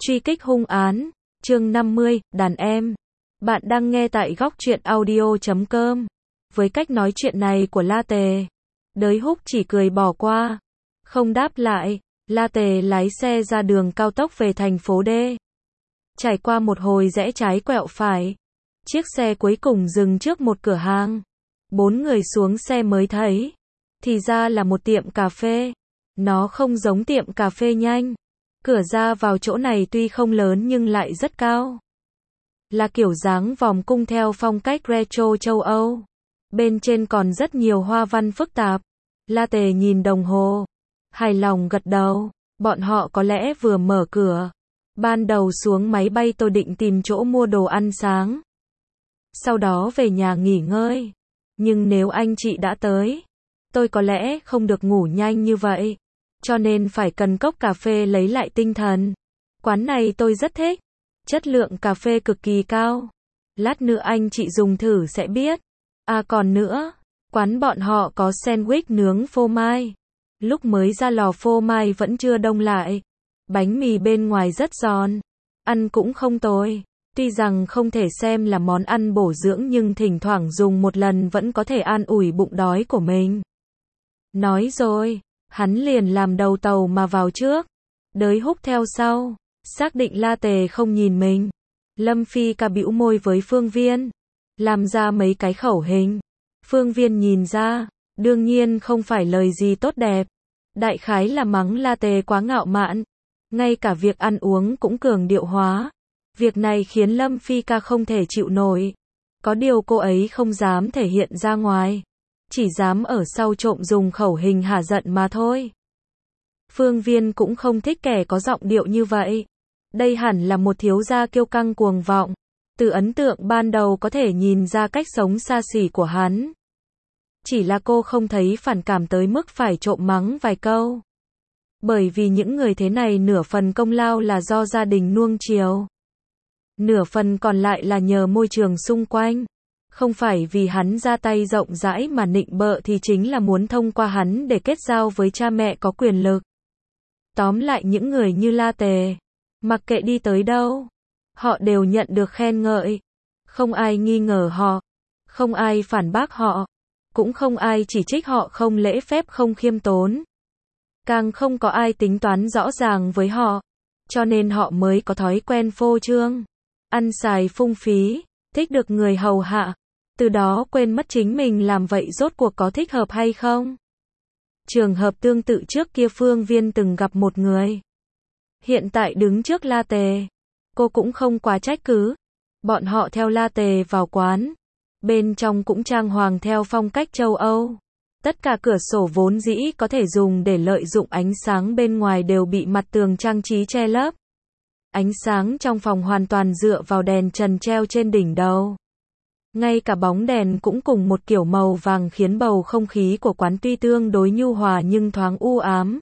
Truy kích hung án, chương 50, đàn em. Bạn đang nghe tại góc truyện audio.com. Với cách nói chuyện này của La Tề, Đới Húc chỉ cười bỏ qua, không đáp lại. La Tề lái xe ra đường cao tốc về thành phố D. Trải qua một hồi rẽ trái quẹo phải, chiếc xe cuối cùng dừng trước một cửa hàng. 4 người xuống xe mới thấy, thì ra là một tiệm cà phê. Nó không giống tiệm cà phê nhanh. Cửa ra vào chỗ này tuy không lớn nhưng lại rất cao. Là kiểu dáng vòng cung theo phong cách retro châu Âu. Bên trên còn rất nhiều hoa văn phức tạp. La Tề nhìn đồng hồ, hài lòng gật đầu. Bọn họ có lẽ vừa mở cửa. Ban đầu xuống máy bay tôi định tìm chỗ mua đồ ăn sáng, sau đó về nhà nghỉ ngơi. Nhưng nếu anh chị đã tới, tôi có lẽ không được ngủ nhanh như vậy, cho nên phải cần cốc cà phê lấy lại tinh thần. Quán này tôi rất thích, chất lượng cà phê cực kỳ cao. Lát nữa anh chị dùng thử sẽ biết. À còn nữa, quán bọn họ có sandwich nướng phô mai. Lúc mới ra lò phô mai vẫn chưa đông lại. Bánh mì bên ngoài rất giòn, ăn cũng không tồi. Tuy rằng không thể xem là món ăn bổ dưỡng nhưng thỉnh thoảng dùng một lần vẫn có thể an ủi bụng đói của mình. Nói rồi, hắn liền làm đầu tàu mà vào trước. Đới Húc theo sau, xác định La Tề không nhìn mình. Lâm Phi ca bĩu môi với Phương Viên, làm ra mấy cái khẩu hình. Phương Viên nhìn ra, đương nhiên không phải lời gì tốt đẹp. Đại khái là mắng La Tề quá ngạo mạn, ngay cả việc ăn uống cũng cường điệu hóa. Việc này khiến Lâm Phi ca không thể chịu nổi. Có điều cô ấy không dám thể hiện ra ngoài, chỉ dám ở sau trộm dùng khẩu hình hả giận mà thôi. Phương Viên cũng không thích kẻ có giọng điệu như vậy. Đây hẳn là một thiếu gia kiêu căng cuồng vọng. Từ ấn tượng ban đầu có thể nhìn ra cách sống xa xỉ của hắn. Chỉ là cô không thấy phản cảm tới mức phải trộm mắng vài câu. Bởi vì những người thế này nửa phần công lao là do gia đình nuông chiều, nửa phần còn lại là nhờ môi trường xung quanh. Không phải vì hắn ra tay rộng rãi mà nịnh bợ thì chính là muốn thông qua hắn để kết giao với cha mẹ có quyền lực. Tóm lại những người như La Tề, mặc kệ đi tới đâu, họ đều nhận được khen ngợi. Không ai nghi ngờ họ, không ai phản bác họ, cũng không ai chỉ trích họ không lễ phép không khiêm tốn. Càng không có ai tính toán rõ ràng với họ, cho nên họ mới có thói quen phô trương, ăn xài phung phí, thích được người hầu hạ, từ đó quên mất chính mình làm vậy rốt cuộc có thích hợp hay không. Trường hợp tương tự trước kia Phương Viên từng gặp một người, hiện tại đứng trước La Tề, cô cũng không quá trách cứ. Bọn họ theo La Tề vào quán, bên trong cũng trang hoàng theo phong cách châu Âu. Tất cả cửa sổ vốn dĩ có thể dùng để lợi dụng ánh sáng bên ngoài đều bị mặt tường trang trí che lấp. Ánh sáng trong phòng hoàn toàn dựa vào đèn trần treo trên đỉnh đầu. Ngay cả bóng đèn cũng cùng một kiểu màu vàng khiến bầu không khí của quán tuy tương đối nhu hòa nhưng thoáng u ám.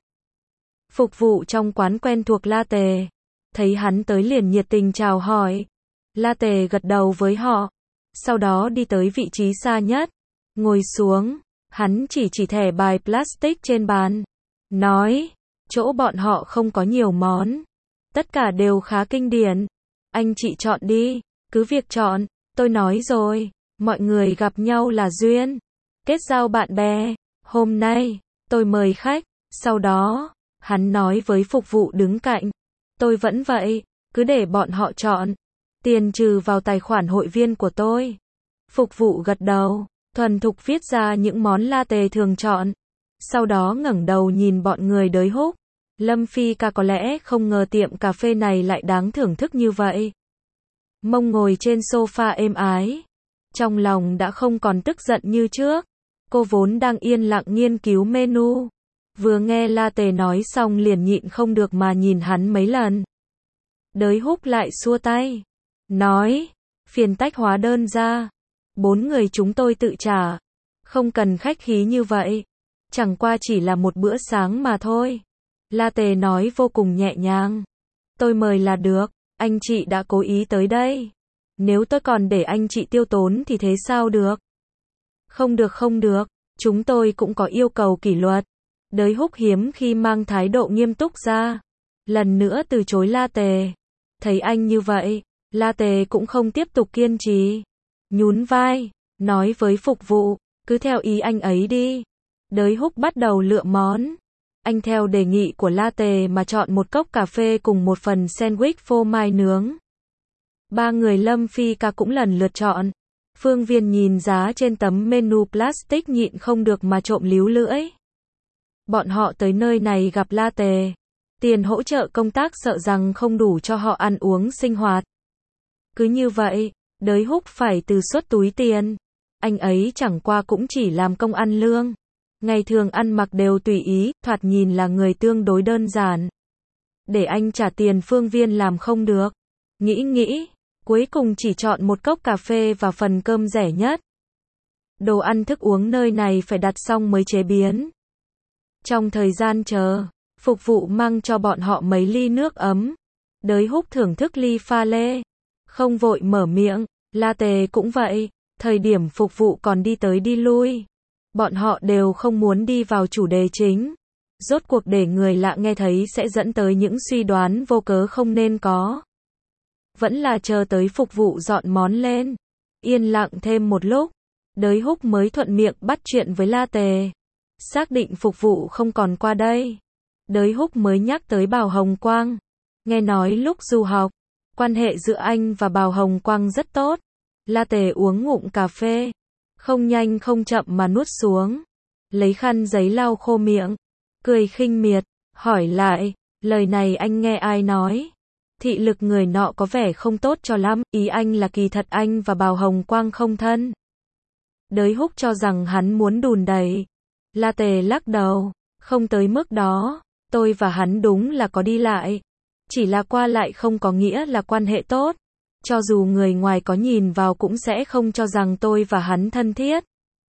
Phục vụ trong quán quen thuộc La Tề, thấy hắn tới liền nhiệt tình chào hỏi. La Tề gật đầu với họ, sau đó đi tới vị trí xa nhất, ngồi xuống. Hắn chỉ thẻ bài plastic trên bàn, nói, chỗ bọn họ không có nhiều món, tất cả đều khá kinh điển. Anh chị chọn đi, cứ việc chọn, tôi nói rồi, mọi người gặp nhau là duyên, kết giao bạn bè, hôm nay, tôi mời khách. Sau đó, hắn nói với phục vụ đứng cạnh, tôi vẫn vậy, cứ để bọn họ chọn, tiền trừ vào tài khoản hội viên của tôi. Phục vụ gật đầu, thuần thục viết ra những món La Tề thường chọn. Sau đó ngẩng đầu nhìn bọn người Đới Húc. Lâm Phi ca có lẽ không ngờ tiệm cà phê này lại đáng thưởng thức như vậy. Mông ngồi trên sofa êm ái, trong lòng đã không còn tức giận như trước. Cô vốn đang yên lặng nghiên cứu menu, vừa nghe La Tề nói xong liền nhịn không được mà nhìn hắn mấy lần. Đới Húc lại xua tay, nói, phiền tách hóa đơn ra, 4 người chúng tôi tự trả, không cần khách khí như vậy, chẳng qua chỉ là một bữa sáng mà thôi. La Tề nói vô cùng nhẹ nhàng, tôi mời là được, anh chị đã cố ý tới đây, nếu tôi còn để anh chị tiêu tốn thì thế sao được? Không được, chúng tôi cũng có yêu cầu kỷ luật. Đới Húc hiếm khi mang thái độ nghiêm túc ra, lần nữa từ chối La Tề. Thấy anh như vậy, La Tề cũng không tiếp tục kiên trì. Nhún vai, nói với phục vụ, cứ theo ý anh ấy đi. Đới Húc bắt đầu lựa món. Anh theo đề nghị của La Tề mà chọn một cốc cà phê cùng một phần sandwich phô mai nướng. Ba người Lâm Phi Ca cũng lần lượt chọn. Phương Viên nhìn giá trên tấm menu plastic nhịn không được mà trộm líu lưỡi. Bọn họ tới nơi này gặp La Tề. Tiền hỗ trợ công tác sợ rằng không đủ cho họ ăn uống sinh hoạt. Cứ như vậy, Đới Húc phải từ xuất túi tiền. Anh ấy chẳng qua cũng chỉ làm công ăn lương. Ngày thường ăn mặc đều tùy ý, thoạt nhìn là người tương đối đơn giản. Để anh trả tiền Phương Viên làm không được. Nghĩ, cuối cùng chỉ chọn một cốc cà phê và phần cơm rẻ nhất. Đồ ăn thức uống nơi này phải đặt xong mới chế biến. Trong thời gian chờ, phục vụ mang cho bọn họ mấy ly nước ấm. Đới Húc thưởng thức ly pha lê. Không vội mở miệng, La Tề cũng vậy. Thời điểm phục vụ còn đi tới đi lui. Bọn họ đều không muốn đi vào chủ đề chính. Rốt cuộc để người lạ nghe thấy sẽ dẫn tới những suy đoán vô cớ không nên có. Vẫn là chờ tới phục vụ dọn món lên. Yên lặng thêm một lúc. Đới Húc mới thuận miệng bắt chuyện với La Tề. Xác định phục vụ không còn qua đây. Đới Húc mới nhắc tới Bào Hồng Quang. Nghe nói lúc du học, quan hệ giữa anh và Bào Hồng Quang rất tốt. La Tề uống ngụm cà phê. Không nhanh không chậm mà nuốt xuống. Lấy khăn giấy lau khô miệng. Cười khinh miệt. Hỏi lại. Lời này anh nghe ai nói? Thị lực người nọ có vẻ không tốt cho lắm. Ý anh là kỳ thật anh và Bào Hồng Quang không thân. Đới Húc cho rằng hắn muốn đùn đẩy. La Tề lắc đầu. Không tới mức đó. Tôi và hắn đúng là có đi lại. Chỉ là qua lại không có nghĩa là quan hệ tốt. Cho dù người ngoài có nhìn vào cũng sẽ không cho rằng tôi và hắn thân thiết.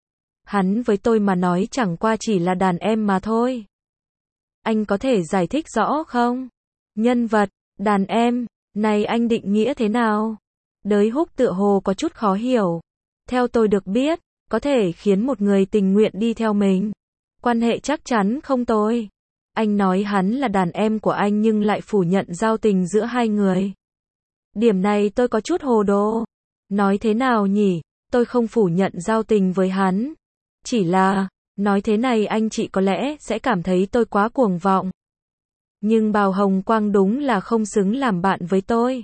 Hắn với tôi mà nói chẳng qua chỉ là đàn em mà thôi. Anh có thể giải thích rõ không? Nhân vật, đàn em, này anh định nghĩa thế nào? Đới Húc tựa hồ có chút khó hiểu. Theo tôi được biết, có thể khiến một người tình nguyện đi theo mình. Quan hệ chắc chắn không tồi. Anh nói hắn là đàn em của anh nhưng lại phủ nhận giao tình giữa hai người. Điểm này tôi có chút hồ đồ. Nói thế nào nhỉ? Tôi không phủ nhận giao tình với hắn. Chỉ là, nói thế này anh chị có lẽ sẽ cảm thấy tôi quá cuồng vọng. Nhưng Bào Hồng Quang đúng là không xứng làm bạn với tôi.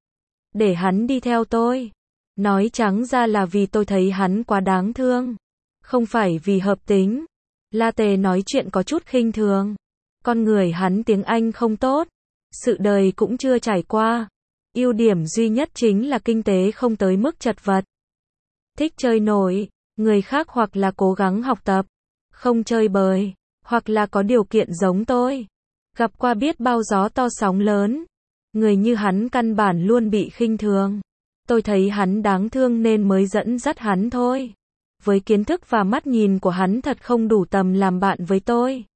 Để hắn đi theo tôi. Nói trắng ra là vì tôi thấy hắn quá đáng thương. Không phải vì hợp tính. La Tề nói chuyện có chút khinh thường. Con người hắn tiếng Anh không tốt. Sự đời cũng chưa trải qua. Ưu điểm duy nhất chính là kinh tế không tới mức chật vật. Thích chơi nổi. Người khác hoặc là cố gắng học tập. Không chơi bời. Hoặc là có điều kiện giống tôi. Gặp qua biết bao gió to sóng lớn. Người như hắn căn bản luôn bị khinh thường. Tôi thấy hắn đáng thương nên mới dẫn dắt hắn thôi. Với kiến thức và mắt nhìn của hắn thật không đủ tầm làm bạn với tôi.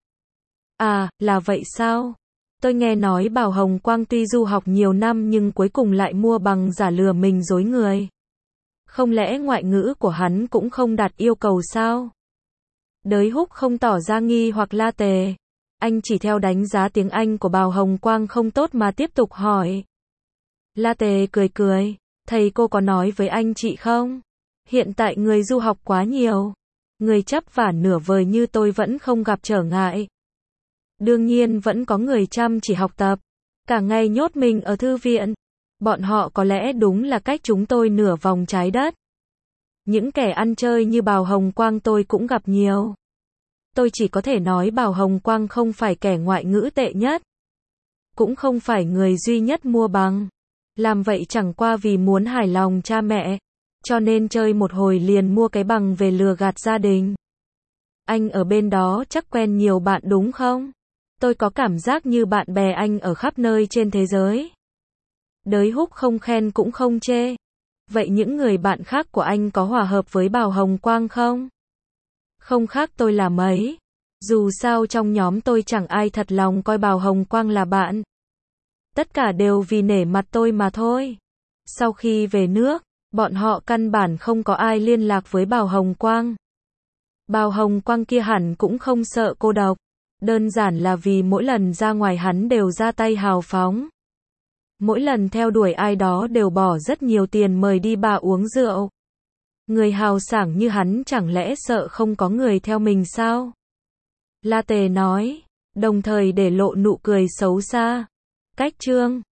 À, là vậy sao? Tôi nghe nói Bào Hồng Quang tuy du học nhiều năm nhưng cuối cùng lại mua bằng giả lừa mình dối người. Không lẽ ngoại ngữ của hắn cũng không đạt yêu cầu sao? Đới Húc không tỏ ra nghi hoặc La Tề. Anh chỉ theo đánh giá tiếng Anh của Bào Hồng Quang không tốt mà tiếp tục hỏi. La Tề cười cười. Thầy cô có nói với anh chị không? Hiện tại người du học quá nhiều. Người chấp vả nửa vời như tôi vẫn không gặp trở ngại. Đương nhiên vẫn có người chăm chỉ học tập. Cả ngày nhốt mình ở thư viện. Bọn họ có lẽ đúng là cách chúng tôi nửa vòng trái đất. Những kẻ ăn chơi như Bào Hồng Quang tôi cũng gặp nhiều. Tôi chỉ có thể nói Bào Hồng Quang không phải kẻ ngoại ngữ tệ nhất. Cũng không phải người duy nhất mua bằng. Làm vậy chẳng qua vì muốn hài lòng cha mẹ. Cho nên chơi một hồi liền mua cái bằng về lừa gạt gia đình. Anh ở bên đó chắc quen nhiều bạn đúng không? Tôi có cảm giác như bạn bè anh ở khắp nơi trên thế giới. Đới Húc không khen cũng không chê. Vậy những người bạn khác của anh có hòa hợp với Bào Hồng Quang không? Không khác tôi là mấy. Dù sao trong nhóm tôi chẳng ai thật lòng coi Bào Hồng Quang là bạn. Tất cả đều vì nể mặt tôi mà thôi. Sau khi về nước, bọn họ căn bản không có ai liên lạc với Bào Hồng Quang. Bào Hồng Quang kia hẳn cũng không sợ cô độc. Đơn giản là vì mỗi lần ra ngoài hắn đều ra tay hào phóng. Mỗi lần theo đuổi ai đó đều bỏ rất nhiều tiền mời đi bar uống rượu. Người hào sảng như hắn chẳng lẽ sợ không có người theo mình sao? La Tề nói, đồng thời để lộ nụ cười xấu xa. Cách chương